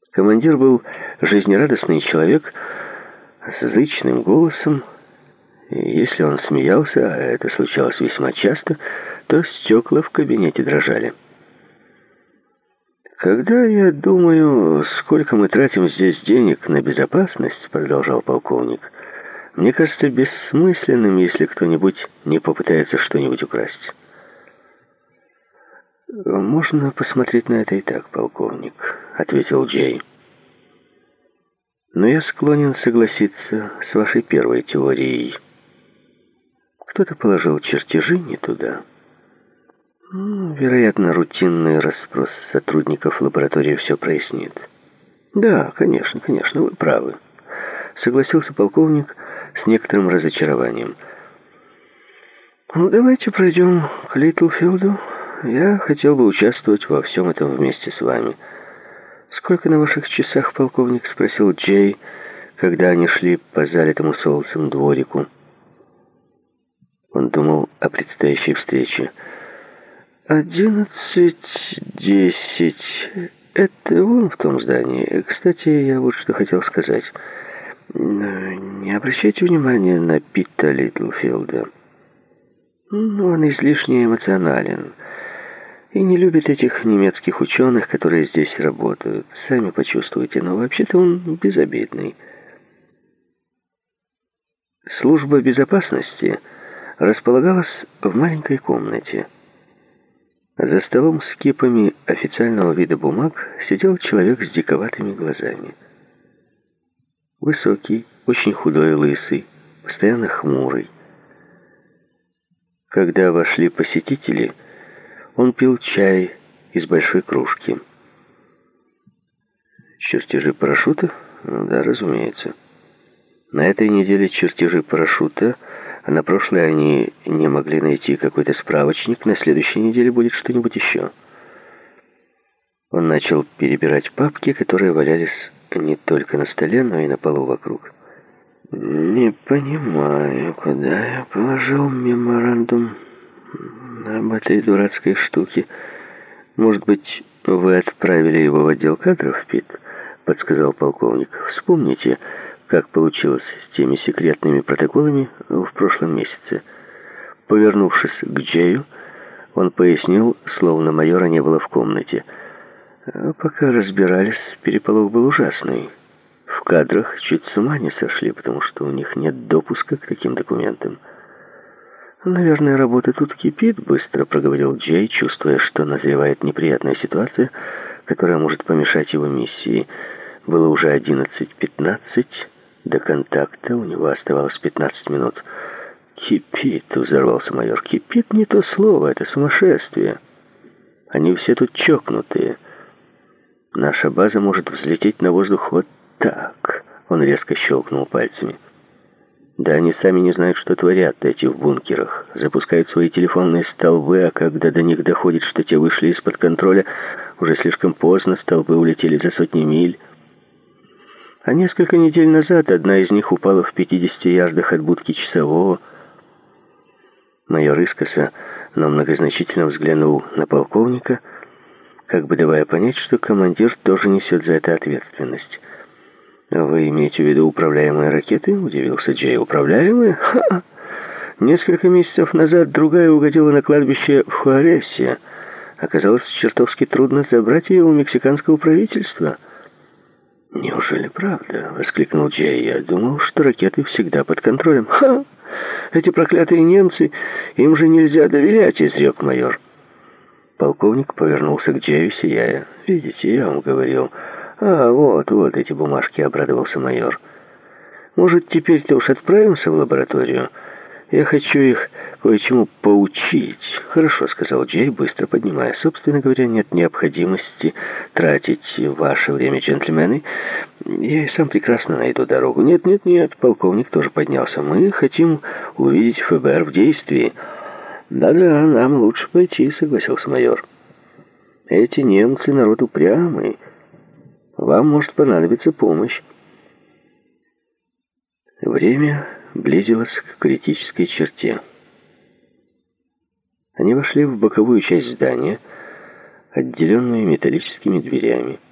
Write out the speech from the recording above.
Командир был жизнерадостный человек с зычным голосом, и если он смеялся, а это случалось весьма часто, то стекла в кабинете дрожали. «Когда я думаю, сколько мы тратим здесь денег на безопасность, — продолжал полковник, — мне кажется бессмысленным, если кто-нибудь не попытается что-нибудь украсть». «Можно посмотреть на это и так, полковник», — ответил Джей. «Но я склонен согласиться с вашей первой теорией. Кто-то положил чертежи не туда. Вероятно, рутинный расспрос сотрудников лаборатории все прояснит». «Да, конечно, вы правы», — согласился полковник с некоторым разочарованием. «Ну, давайте пройдем к Литлфилду. Я хотел бы участвовать во всем этом вместе с вами». «Сколько на ваших часах, полковник?» — спросил Джей, когда они шли по залитому солнцем дворику. Он думал о предстоящей встрече. 11:10. Это вон в том здании. Кстати, я вот что хотел сказать. Не обращайте внимания на Питта Литлфилда. Он излишне эмоционален и не любит этих немецких ученых, которые здесь работают. Сами почувствуете, но вообще-то он безобидный. Служба безопасности располагалась в маленькой комнате. За столом с кипами официального вида бумаг сидел человек с диковатыми глазами. Высокий, очень худой, лысый, постоянно хмурый. Когда вошли посетители, он пил чай из большой кружки. Чертежи парашюта? Да, разумеется. На этой неделе чертежи парашюта, а на прошлой они не могли найти какой-то справочник. На следующей неделе будет что-нибудь еще. Он начал перебирать папки, которые валялись не только на столе, но и на полу вокруг. «Не понимаю, куда я положил меморандум об этой дурацкой штуке. Может быть, вы отправили его в отдел кадров, Пит?» — подсказал полковник. «Вспомните, как получилось с теми секретными протоколами в прошлом месяце». Повернувшись к Джею, он пояснил, словно майора не было в комнате. «Пока разбирались, переполох был ужасный. В кадрах чуть с ума не сошли, потому что у них нет допуска к таким документам». «Наверное, работа тут кипит», — быстро проговорил Джей, чувствуя, что назревает неприятная ситуация, которая может помешать его миссии. Было уже 11:15, до контакта у него оставалось 15 минут. «Кипит», — взорвался майор, — «кипит не то слово, это сумасшествие. Они все тут чокнутые. Наша база может взлететь на воздух вот так». Он резко щелкнул пальцами. «Да они сами не знают, что творят, эти в бункерах. Запускают свои телефонные столбы, а когда до них доходит, что те вышли из-под контроля, уже слишком поздно, столбы улетели за сотни миль. А несколько недель назад одна из них упала в 50 ярдах от будки часового». Майор искоса, но многозначительно взглянул на полковника, как бы давая понять, что командир тоже несет за это ответственность. «Вы имеете в виду управляемые ракеты?» — удивился Джей. «Управляемые? Ха! Несколько месяцев назад другая угодила на кладбище в Хуаресе. Оказалось, чертовски трудно забрать ее у мексиканского правительства». «Неужели правда?» — воскликнул Джей. «Я думал, что ракеты всегда под контролем». «Ха! Эти проклятые немцы! Им же нельзя доверять!» — изрек майор. Полковник повернулся к Джею, сияя. «Видите, я вам говорил». «А, вот эти бумажки», — обрадовался майор. «Может, теперь-то уж отправимся в лабораторию? Я хочу их кое-чему поучить». «Хорошо», — сказал Джей, быстро поднимая. «Собственно говоря, нет необходимости тратить ваше время, джентльмены. Я и сам прекрасно найду дорогу». «Нет», — полковник тоже поднялся. «Мы хотим увидеть ФБР в действии». «Да-да, нам лучше пойти», — согласился майор. «Эти немцы народ упрямый. Вам может понадобиться помощь». Время близилось к критической черте. Они вошли в боковую часть здания, отделенную металлическими дверями.